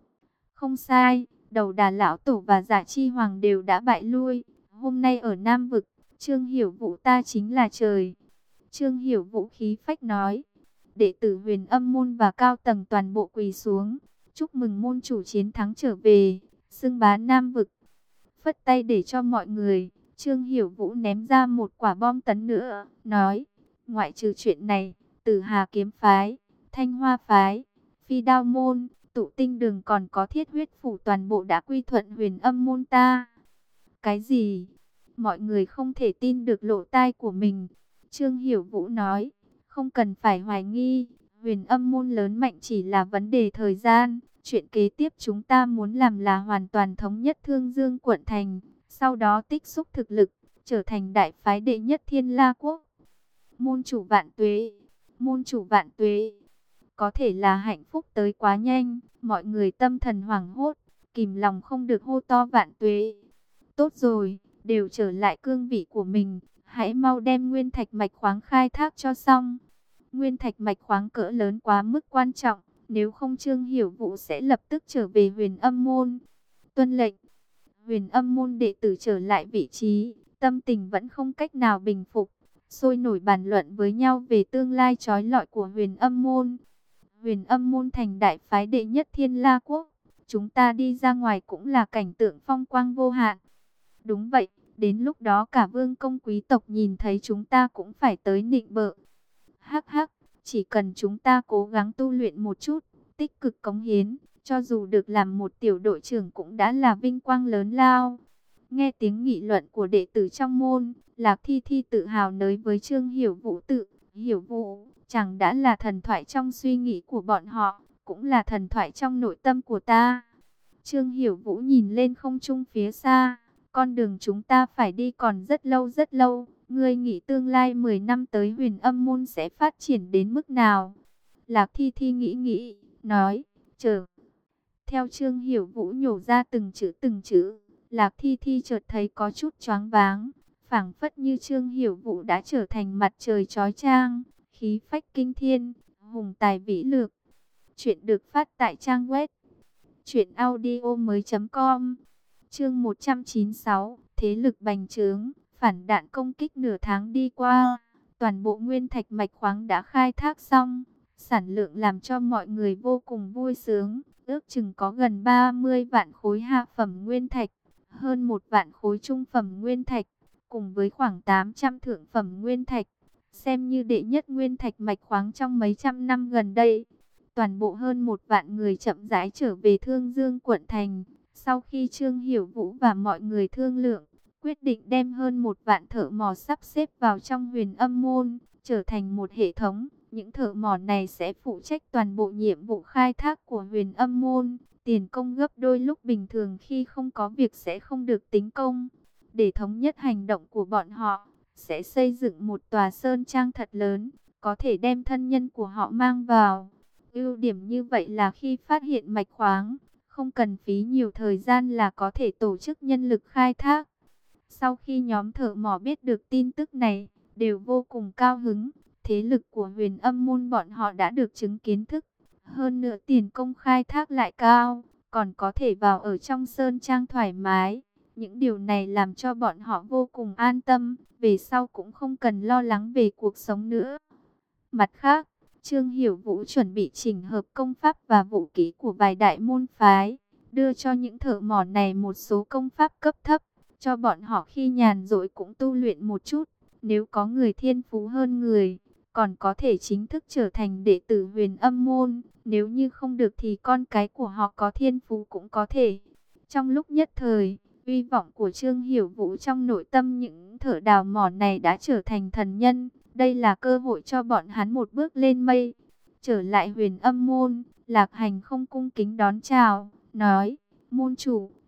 Không sai, đầu đà lão tổ và giả chi hoàng đều đã bại lui. Hôm nay ở Nam Vực, Trương Hiểu Vũ ta chính là trời. Trương Hiểu Vũ khí phách nói. Đệ tử Huyền Âm môn và cao tầng toàn bộ quỳ xuống, chúc mừng môn chủ chiến thắng trở về, xưng bá Nam Vực. Phất tay để cho mọi người, Trương Hiểu Vũ ném ra một quả bom tấn nữa, nói, ngoại trừ chuyện này, Tử Hà kiếm phái, Thanh Hoa phái, Phi Đao môn, Tụ Tinh đường còn có Thiết Huyết phủ toàn bộ đã quy thuận Huyền Âm môn ta. Cái gì? Mọi người không thể tin được lỗ tai của mình. Trương Hiểu Vũ nói, không cần phải hoài nghi, Huyền Âm môn lớn mạnh chỉ là vấn đề thời gian. Chuyện kế tiếp chúng ta muốn làm là hoàn toàn thống nhất Thương Dương quận thành, sau đó tích xúc thực lực, trở thành đại phái đệ nhất Thiên La quốc. Môn chủ vạn tuế, môn chủ vạn tuế. Có thể là hạnh phúc tới quá nhanh, mọi người tâm thần hoảng hốt, kìm lòng không được hô to vạn tuế. Tốt rồi, đều trở lại cương vị của mình, hãy mau đem nguyên thạch mạch khoáng khai thác cho xong. Nguyên thạch mạch khoáng cỡ lớn quá mức quan trọng, nếu không Trương Hiểu Vũ sẽ lập tức trở về Huyền Âm môn. Tuân lệnh. Huyền Âm môn đệ tử trở lại vị trí, tâm tình vẫn không cách nào bình phục, sôi nổi bàn luận với nhau về tương lai chói lọi của Huyền Âm môn. Huyền Âm môn thành đại phái đệ nhất Thiên La quốc, chúng ta đi ra ngoài cũng là cảnh tượng phong quang vô hạn. Đúng vậy, đến lúc đó cả vương công quý tộc nhìn thấy chúng ta cũng phải tới nịnh bợ. Hắc hắc, chỉ cần chúng ta cố gắng tu luyện một chút, tích cực cống hiến, cho dù được làm một tiểu đội trưởng cũng đã là vinh quang lớn lao. Nghe tiếng nghị luận của đệ tử trong môn, Lạc Thi Thi tự hào nói với Trương Hiểu Vũ tự, Hiểu Vũ, chẳng đã là thần thoại trong suy nghĩ của bọn họ, cũng là thần thoại trong nội tâm của ta. Trương Hiểu Vũ nhìn lên không trung phía xa, con đường chúng ta phải đi còn rất lâu rất lâu. Ngươi nghĩ tương lai mười năm tới Huyền Âm môn sẽ phát triển đến mức nào? Lạc Thi Thi nghĩ nghĩ, nói, chờ. Theo Trương Hiểu Vũ nhổ ra từng chữ từng chữ, Lạc Thi Thi chợt thấy có chút choáng váng, phảng phất như Trương Hiểu Vũ đã trở thành mặt trời chói chang, khí phách kinh thiên, hùng tài vĩ lược. Chuyện được phát tại trang web truyện audio mới chấm com. Chương một trăm chín mươi sáu, thế lực bành trướng. Phản đạn công kích nửa tháng đi qua, toàn bộ nguyên thạch mạch khoáng đã khai thác xong, sản lượng làm cho mọi người vô cùng vui sướng, ước chừng có gần ba mươi vạn khối hạ phẩm nguyên thạch, hơn một vạn khối trung phẩm nguyên thạch, cùng với khoảng tám trăm thượng phẩm nguyên thạch, xem như đệ nhất nguyên thạch mạch khoáng trong mấy trăm năm gần đây. Toàn bộ hơn một vạn người chậm rãi trở về Thương Dương quận thành, sau khi Trương Hiểu Vũ và mọi người thương lượng, quyết định đem hơn một vạn thợ mỏ sắp xếp vào trong Huyền Âm môn, trở thành một hệ thống. Những thợ mỏ này sẽ phụ trách toàn bộ nhiệm vụ khai thác của Huyền Âm môn, tiền công gấp đôi lúc bình thường, khi không có việc sẽ không được tính công. Để thống nhất hành động của bọn họ, sẽ xây dựng một tòa sơn trang thật lớn, có thể đem thân nhân của họ mang vào. Ưu điểm như vậy là khi phát hiện mạch khoáng, không cần phí nhiều thời gian là có thể tổ chức nhân lực khai thác. Sau khi nhóm thợ mỏ biết được tin tức này, đều vô cùng cao hứng. Thế lực của Huyền Âm môn bọn họ đã được chứng kiến thức. Hơn nữa tiền công khai thác lại cao, còn có thể vào ở trong sơn trang thoải mái. Những điều này làm cho bọn họ vô cùng an tâm, về sau cũng không cần lo lắng về cuộc sống nữa. Mặt khác, Trương Hiểu Vũ chuẩn bị chỉnh hợp công pháp và vũ khí của vài đại môn phái, đưa cho những thợ mỏ này một số công pháp cấp thấp, cho bọn họ khi nhàn rỗi cũng tu luyện một chút. Nếu có người thiên phú hơn người, còn có thể chính thức trở thành đệ tử Huyền Âm môn. Nếu như không được thì con cái của họ có thiên phú cũng có thể. Trong lúc nhất thời, uy vọng của Trương Hiểu Vũ trong nội tâm những thợ đào mỏ này đã trở thành thần nhân. Đây là cơ hội cho bọn hắn một bước lên mây. Trở lại Huyền Âm môn, Lạc Hành không cung kính đón chào, nói, môn chủ,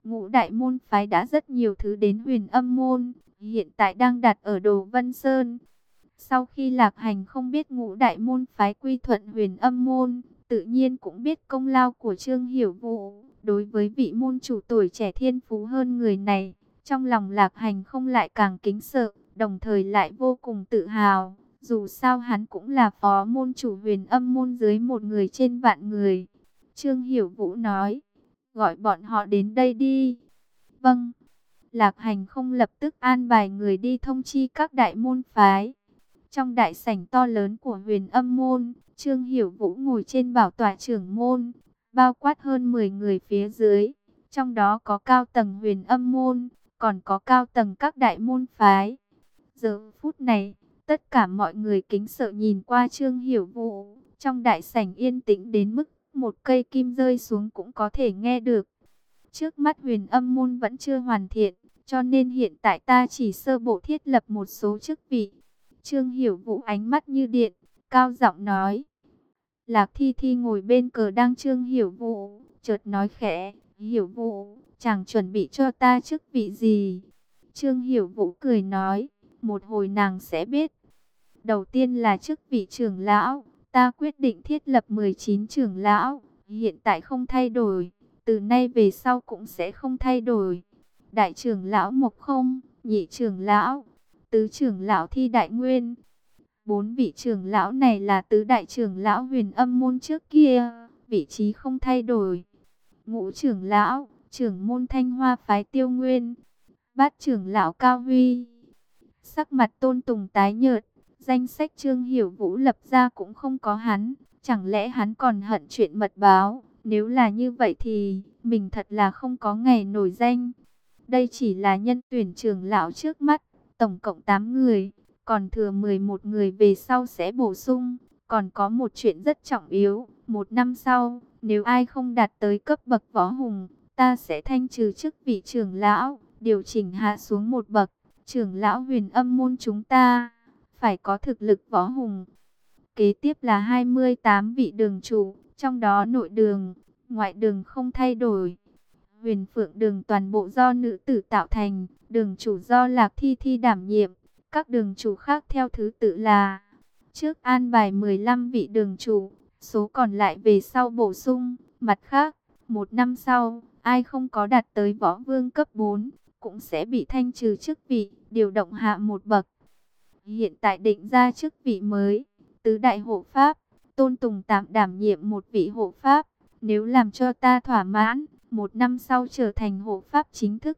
Ngũ đại môn phái đã rất nhiều thứ đến Huyền Âm môn, hiện tại đang đặt ở Đồ Vân Sơn. Sau khi Lạc Hành không biết ngũ đại môn phái quy thuận Huyền Âm môn, tự nhiên cũng biết công lao của Trương Hiểu Vũ. Đối với vị môn chủ tuổi trẻ thiên phú hơn người này, trong lòng Lạc Hành không lại càng kính sợ, đồng thời lại vô cùng tự hào. Dù sao hắn cũng là phó môn chủ Huyền Âm môn dưới một người trên vạn người. Trương Hiểu Vũ nói, gọi bọn họ đến đây đi. Vâng. Lạc Hành không lập tức an bài người đi thông chi các đại môn phái. Trong đại sảnh to lớn của Huyền Âm môn, Trương Hiểu Vũ ngồi trên bảo tọa trưởng môn, bao quát hơn mười người phía dưới. Trong đó có cao tầng Huyền Âm môn, còn có cao tầng các đại môn phái. Giờ phút này, tất cả mọi người kính sợ nhìn qua Trương Hiểu Vũ. Trong đại sảnh yên tĩnh đến mức một cây kim rơi xuống cũng có thể nghe được. Trước mắt Huyền Âm môn vẫn chưa hoàn thiện, cho nên hiện tại ta chỉ sơ bộ thiết lập một số chức vị. Trương Hiểu Vũ ánh mắt như điện, cao giọng nói. Lạc Thi Thi ngồi bên cờ đang Trương Hiểu Vũ, chợt nói khẽ, Hiểu Vũ, chàng chuẩn bị cho ta chức vị gì? Trương Hiểu Vũ cười nói, một hồi nàng sẽ biết. Đầu tiên là chức vị trưởng lão, ta quyết định thiết lập mười chín trưởng lão, hiện tại không thay đổi, từ nay về sau cũng sẽ không thay đổi. Đại trưởng lão Mộc Không, nhị trưởng lão, tứ trưởng lão Thi Đại Nguyên. Bốn vị trưởng lão này là tứ đại trưởng lão Huyền Âm môn trước kia, vị trí không thay đổi. Ngũ trưởng lão, trưởng môn Thanh Hoa phái Tiêu Nguyên. Bát trưởng lão Cao Huy. Sắc mặt Tôn Tùng tái nhợt, danh sách Trương Hiểu Vũ lập ra cũng không có hắn, chẳng lẽ hắn còn hận chuyện mật báo? Nếu là như vậy thì mình thật là không có ngày nổi danh. Đây chỉ là nhân tuyển trưởng lão trước mắt, tổng cộng tám người, còn thừa mười một người về sau sẽ bổ sung. Còn có một chuyện rất trọng yếu, một năm sau, nếu ai không đạt tới cấp bậc võ hùng, ta sẽ thanh trừ chức vị trưởng lão, điều chỉnh hạ xuống một bậc. Trưởng lão Huyền Âm môn chúng ta phải có thực lực võ hùng. Kế tiếp là hai mươi tám vị đường chủ, trong đó nội đường, ngoại đường không thay đổi. Huyền Phượng đường toàn bộ do nữ tử tạo thành, đường chủ do Lạc Thi Thi đảm nhiệm. Các đường chủ khác theo thứ tự là trước an bài mười lăm vị đường chủ, số còn lại về sau bổ sung. Mặt khác, một năm sau, ai không có đạt tới võ vương cấp bốn, cũng sẽ bị thanh trừ chức vị, điều động hạ một bậc. Hiện tại định ra chức vị mới, tứ đại hộ pháp, Tôn Tùng tạm đảm nhiệm một vị hộ pháp. Nếu làm cho ta thỏa mãn, một năm sau trở thành hộ pháp chính thức.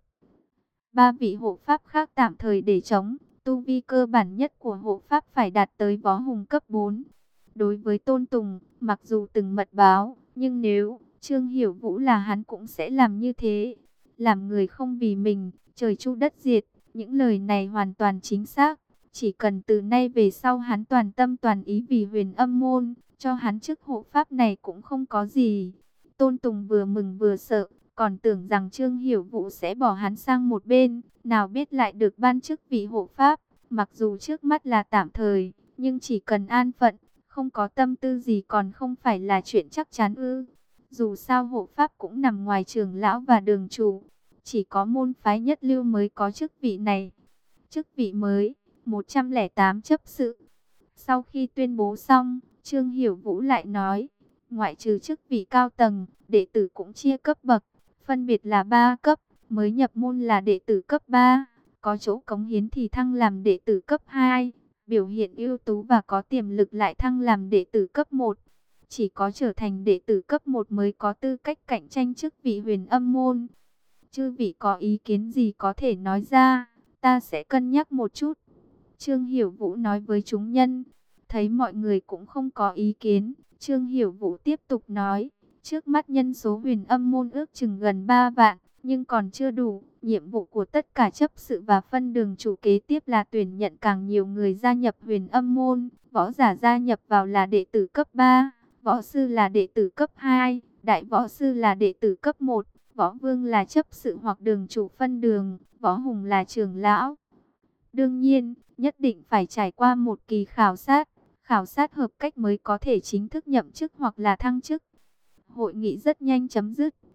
Ba vị hộ pháp khác tạm thời để trống. Tu vi cơ bản nhất của hộ pháp phải đạt tới võ hùng cấp bốn. Đối với Tôn Tùng, mặc dù từng mật báo, nhưng nếu Trương Hiểu Vũ là hắn cũng sẽ làm như thế. Làm người không vì mình, trời chu đất diệt, những lời này hoàn toàn chính xác. Chỉ cần từ nay về sau hắn toàn tâm toàn ý vì Huyền Âm môn, cho hắn chức hộ pháp này cũng không có gì. Tôn Tùng vừa mừng vừa sợ, còn tưởng rằng Trương Hiểu Vũ sẽ bỏ hắn sang một bên, nào biết lại được ban chức vị hộ pháp. Mặc dù trước mắt là tạm thời, nhưng chỉ cần an phận, không có tâm tư gì còn không phải là chuyện chắc chắn ư. Dù sao hộ pháp cũng nằm ngoài trưởng lão và đường chủ, chỉ có môn phái nhất lưu mới có chức vị này. Chức vị mới, một trăm lẻ tám chấp sự. Sau khi tuyên bố xong, Trương Hiểu Vũ lại nói, ngoại trừ chức vị cao tầng, đệ tử cũng chia cấp bậc, phân biệt là ba cấp, mới nhập môn là đệ tử cấp ba, có chỗ cống hiến thì thăng làm đệ tử cấp hai, biểu hiện ưu tú và có tiềm lực lại thăng làm đệ tử cấp một. Chỉ có trở thành đệ tử cấp một mới có tư cách cạnh tranh chức vị Huyền Âm môn. Chư vị có ý kiến gì có thể nói ra, ta sẽ cân nhắc một chút. Trương Hiểu Vũ nói với chúng nhân. Thấy mọi người cũng không có ý kiến, Trương Hiểu Vũ tiếp tục nói, trước mắt nhân số Huyền Âm môn ước chừng gần ba vạn, nhưng còn chưa đủ. Nhiệm vụ của tất cả chấp sự và phân đường chủ kế tiếp là tuyển nhận càng nhiều người gia nhập Huyền Âm môn. Võ giả gia nhập vào là đệ tử cấp ba, võ sư là đệ tử cấp hai, đại võ sư là đệ tử cấp một, võ vương là chấp sự hoặc đường chủ phân đường, võ hùng là trưởng lão. Đương nhiên, nhất định phải trải qua một kỳ khảo sát, khảo sát hợp cách mới có thể chính thức nhậm chức hoặc là thăng chức. Hội nghị rất nhanh chấm dứt,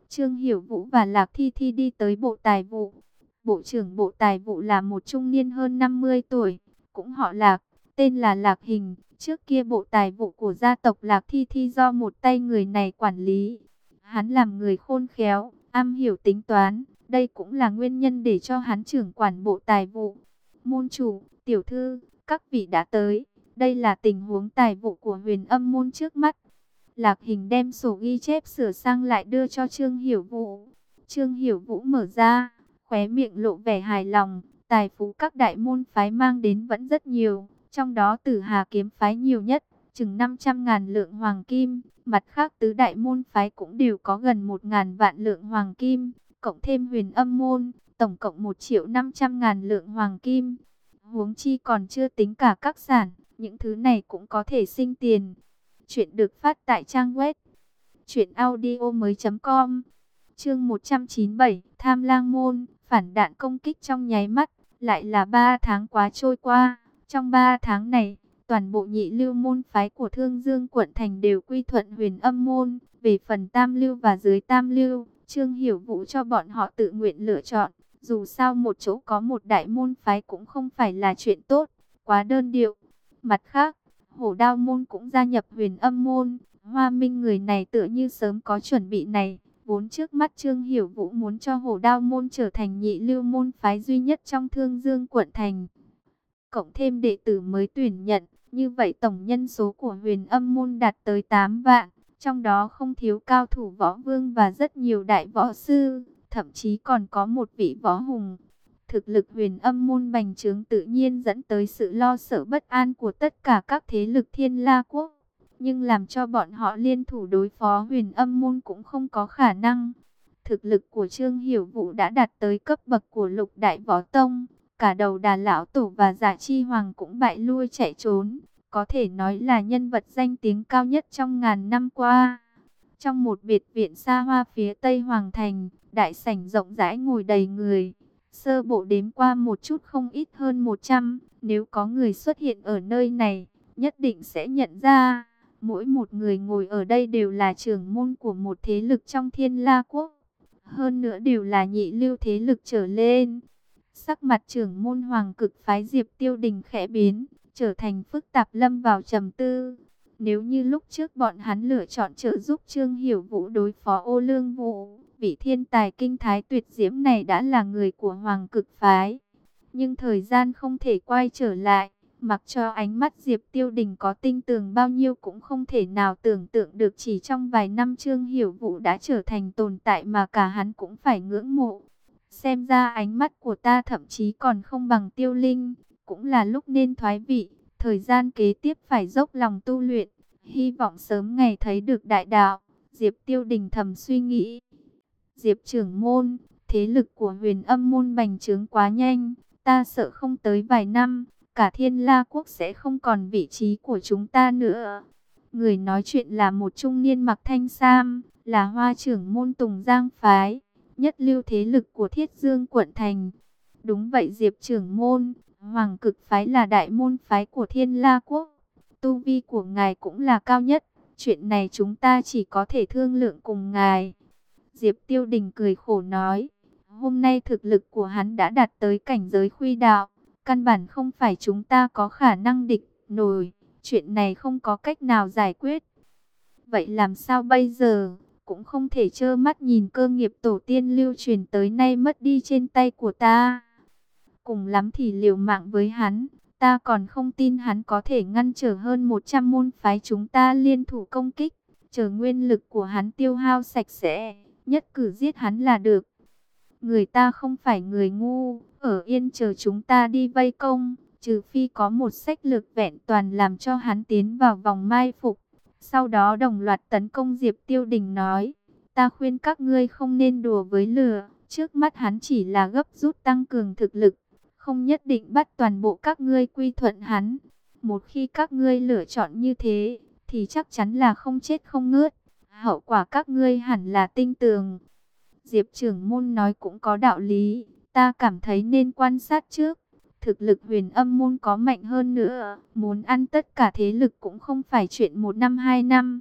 Trương Hiểu Vũ và Lạc Thi Thi đi tới Bộ Tài vụ. Bộ trưởng Bộ Tài vụ là một trung niên hơn năm mươi tuổi, cũng họ Lạc, tên là Lạc Hình. Trước kia Bộ Tài vụ của gia tộc Lạc Thi Thi do một tay người này quản lý. Hắn làm người khôn khéo, am hiểu tính toán, đây cũng là nguyên nhân để cho hắn trưởng quản Bộ Tài vụ. Môn chủ, tiểu thư, các vị đã tới, đây là tình huống tài vụ của Huyền Âm môn trước mắt. Lạc Hình đem sổ ghi chép sửa sang lại đưa cho Trương Hiểu Vũ. Trương Hiểu Vũ mở ra, khóe miệng lộ vẻ hài lòng. Tài phú các đại môn phái mang đến vẫn rất nhiều, trong đó Tử Hà kiếm phái nhiều nhất, chừng năm trăm ngàn lượng hoàng kim. Mặt khác tứ đại môn phái cũng đều có gần một ngàn vạn lượng hoàng kim, cộng thêm Huyền Âm môn, tổng cộng một triệu năm trăm ngàn lượng hoàng kim. Huống chi còn chưa tính cả các sản, những thứ này cũng có thể sinh tiền. Chuyện được phát tại trang web truyện audio mới chấm com. Chương một trăm chín mươi bảy, Tham Lang môn, phản đạn công kích trong nháy mắt, lại là ba tháng quá trôi qua. Trong ba tháng này, toàn bộ nhị lưu môn phái của Thương Dương quận thành đều quy thuận Huyền Âm môn. Về phần tam lưu và dưới tam lưu, Trương Hiểu Vũ cho bọn họ tự nguyện lựa chọn. Dù sao một chỗ có một đại môn phái cũng không phải là chuyện tốt, quá đơn điệu. Mặt khác, Hổ Đao môn cũng gia nhập Huyền Âm môn. Hoa Minh người này tựa như sớm có chuẩn bị này. Vốn trước mắt Trương Hiểu Vũ muốn cho Hổ Đao môn trở thành nhị lưu môn phái duy nhất trong Thương Dương quận thành. Cộng thêm đệ tử mới tuyển nhận, như vậy tổng nhân số của Huyền Âm môn đạt tới tám vạn. Trong đó không thiếu cao thủ võ vương và rất nhiều đại võ sư, thậm chí còn có một vị võ hùng. Thực lực Huyền Âm môn bành trướng tự nhiên dẫn tới sự lo sợ bất an của tất cả các thế lực Thiên La quốc. Nhưng làm cho bọn họ liên thủ đối phó Huyền Âm môn cũng không có khả năng. Thực lực của Trương Hiểu Vũ đã đạt tới cấp bậc của lục đại võ tông. Cả đầu đà lão tổ và Dạ Chi Hoàng cũng bại lui chạy trốn. Có thể nói là nhân vật danh tiếng cao nhất trong ngàn năm qua. Trong một biệt viện xa hoa phía tây Hoàng thành, đại sảnh rộng rãi ngồi đầy người. Sơ bộ đếm qua một chút không ít hơn một trăm. Nếu có người xuất hiện ở nơi này, nhất định sẽ nhận ra. Mỗi một người ngồi ở đây đều là trưởng môn của một thế lực trong Thiên La quốc. Hơn nữa đều là nhị lưu thế lực trở lên. Sắc mặt trưởng môn Hoàng Cực phái Diệp Tiêu Đình khẽ biến, trở thành phức tạp lâm vào trầm tư. Nếu như lúc trước bọn hắn lựa chọn trợ giúp Trương Hiểu Vũ đối phó Ô Lương Vũ, vị thiên tài kinh thái tuyệt diễm này đã là người của Hoàng Cực phái. Nhưng thời gian không thể quay trở lại, mặc cho ánh mắt Diệp Tiêu Đình có tinh tường bao nhiêu cũng không thể nào tưởng tượng được chỉ trong vài năm Trương Hiểu Vũ đã trở thành tồn tại mà cả hắn cũng phải ngưỡng mộ. Xem ra ánh mắt của ta thậm chí còn không bằng Tiêu Linh, cũng là lúc nên thoái vị, thời gian kế tiếp phải dốc lòng tu luyện, hy vọng sớm ngày thấy được đại đạo. Diệp Tiêu Đình thầm suy nghĩ. Diệp trưởng môn, thế lực của Huyền Âm môn bành trướng quá nhanh, ta sợ không tới vài năm, cả Thiên La quốc sẽ không còn vị trí của chúng ta nữa. Người nói chuyện là một trung niên mặc thanh sam, là Hoa trưởng môn Tùng Giang phái, nhất lưu thế lực của Thiết Dương quận thành. Đúng vậy Diệp trưởng môn, Hoàng Cực phái là đại môn phái của Thiên La quốc. Tu vi của ngài cũng là cao nhất, chuyện này chúng ta chỉ có thể thương lượng cùng ngài. Diệp Tiêu Đình cười khổ nói, hôm nay thực lực của hắn đã đạt tới cảnh giới khuy đạo, căn bản không phải chúng ta có khả năng địch nổi, chuyện này không có cách nào giải quyết. Vậy làm sao bây giờ? Cũng không thể trơ mắt nhìn cơ nghiệp tổ tiên lưu truyền tới nay mất đi trên tay của ta. Cùng lắm thì liều mạng với hắn, ta còn không tin hắn có thể ngăn trở hơn một trăm môn phái chúng ta liên thủ công kích. Chờ nguyên lực của hắn tiêu hao sạch sẽ, nhất cử giết hắn là được. Người ta không phải người ngu, ở yên chờ chúng ta đi vây công, trừ phi có một sách lược vẹn toàn làm cho hắn tiến vào vòng mai phục. Sau đó đồng loạt tấn công. Diệp Tiêu Đình nói, ta khuyên các ngươi không nên đùa với lửa, trước mắt hắn chỉ là gấp rút tăng cường thực lực, không nhất định bắt toàn bộ các ngươi quy thuận hắn. Một khi các ngươi lựa chọn như thế, thì chắc chắn là không chết không ngớt, hậu quả các ngươi hẳn là tinh tường. Diệp trưởng môn nói cũng có đạo lý, ta cảm thấy nên quan sát trước. Thực lực Huyền Âm môn có mạnh hơn nữa, muốn ăn tất cả thế lực cũng không phải chuyện một năm hai năm.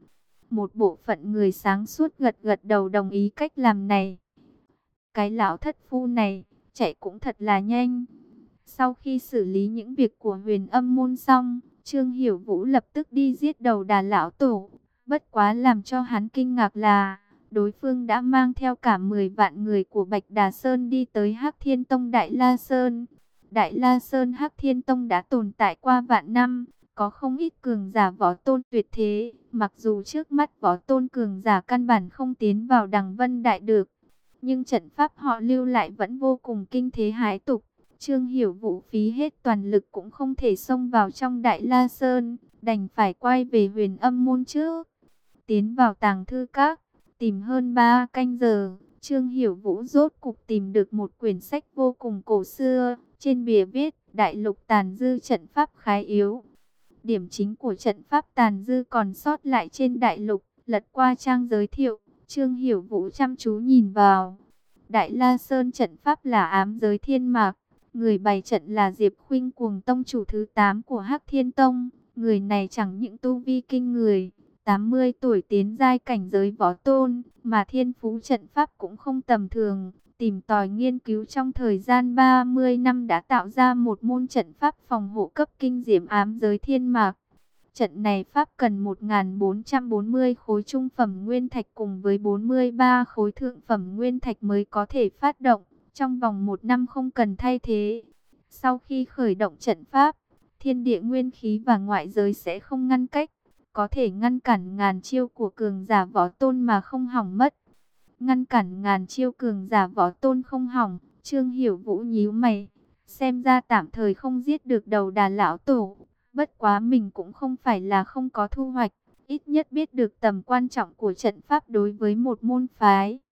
Một bộ phận người sáng suốt gật gật đầu đồng ý cách làm này. Cái lão thất phu này, chạy cũng thật là nhanh. Sau khi xử lý những việc của Huyền Âm môn xong, Trương Hiểu Vũ lập tức đi giết đầu đà lão tổ. Bất quá làm cho hắn kinh ngạc là, đối phương đã mang theo cả mười vạn người của Bạch Đà Sơn đi tới Hắc Thiên Tông Đại La Sơn. Đại La Sơn Hắc Thiên Tông đã tồn tại qua vạn năm, có không ít cường giả võ tôn tuyệt thế. Mặc dù trước mắt võ tôn cường giả căn bản không tiến vào Đằng Vân Đại được, nhưng trận pháp họ lưu lại vẫn vô cùng kinh thế hãi tục. Trương Hiểu Vũ phí hết toàn lực cũng không thể xông vào trong Đại La Sơn, đành phải quay về Huyền Âm môn trước. Tiến vào tàng thư các, tìm hơn ba canh giờ, Trương Hiểu Vũ rốt cục tìm được một quyển sách vô cùng cổ xưa. Trên bìa viết, đại lục tàn dư trận pháp khá yếu. Điểm chính của trận pháp tàn dư còn sót lại trên đại lục, lật qua trang giới thiệu, Trương Hiểu Vũ chăm chú nhìn vào. Đại La Sơn trận pháp là ám giới thiên mạc. Người bày trận là Diệp Khuynh Cuồng tông chủ thứ tám của Hắc Thiên Tông. Người này chẳng những tu vi kinh người, tám mươi tuổi tiến giai cảnh giới võ tôn, mà thiên phú trận pháp cũng không tầm thường. Tìm tòi nghiên cứu trong thời gian ba mươi năm đã tạo ra một môn trận pháp phòng hộ cấp kinh diễm ám giới thiên mạc. Trận này pháp cần một nghìn bốn trăm bốn mươi khối trung phẩm nguyên thạch cùng với bốn mươi ba khối thượng phẩm nguyên thạch mới có thể phát động. Trong vòng một năm không cần thay thế. Sau khi khởi động trận pháp, thiên địa nguyên khí và ngoại giới sẽ không ngăn cách. Có thể ngăn cản ngàn chiêu của cường giả võ tôn mà không hỏng mất. Ngăn cản ngàn chiêu cường giả võ tôn không hỏng. Trương Hiểu Vũ nhíu mày. Xem ra tạm thời không giết được đầu đà lão tổ. Bất quá mình cũng không phải là không có thu hoạch. Ít nhất biết được tầm quan trọng của trận pháp đối với một môn phái.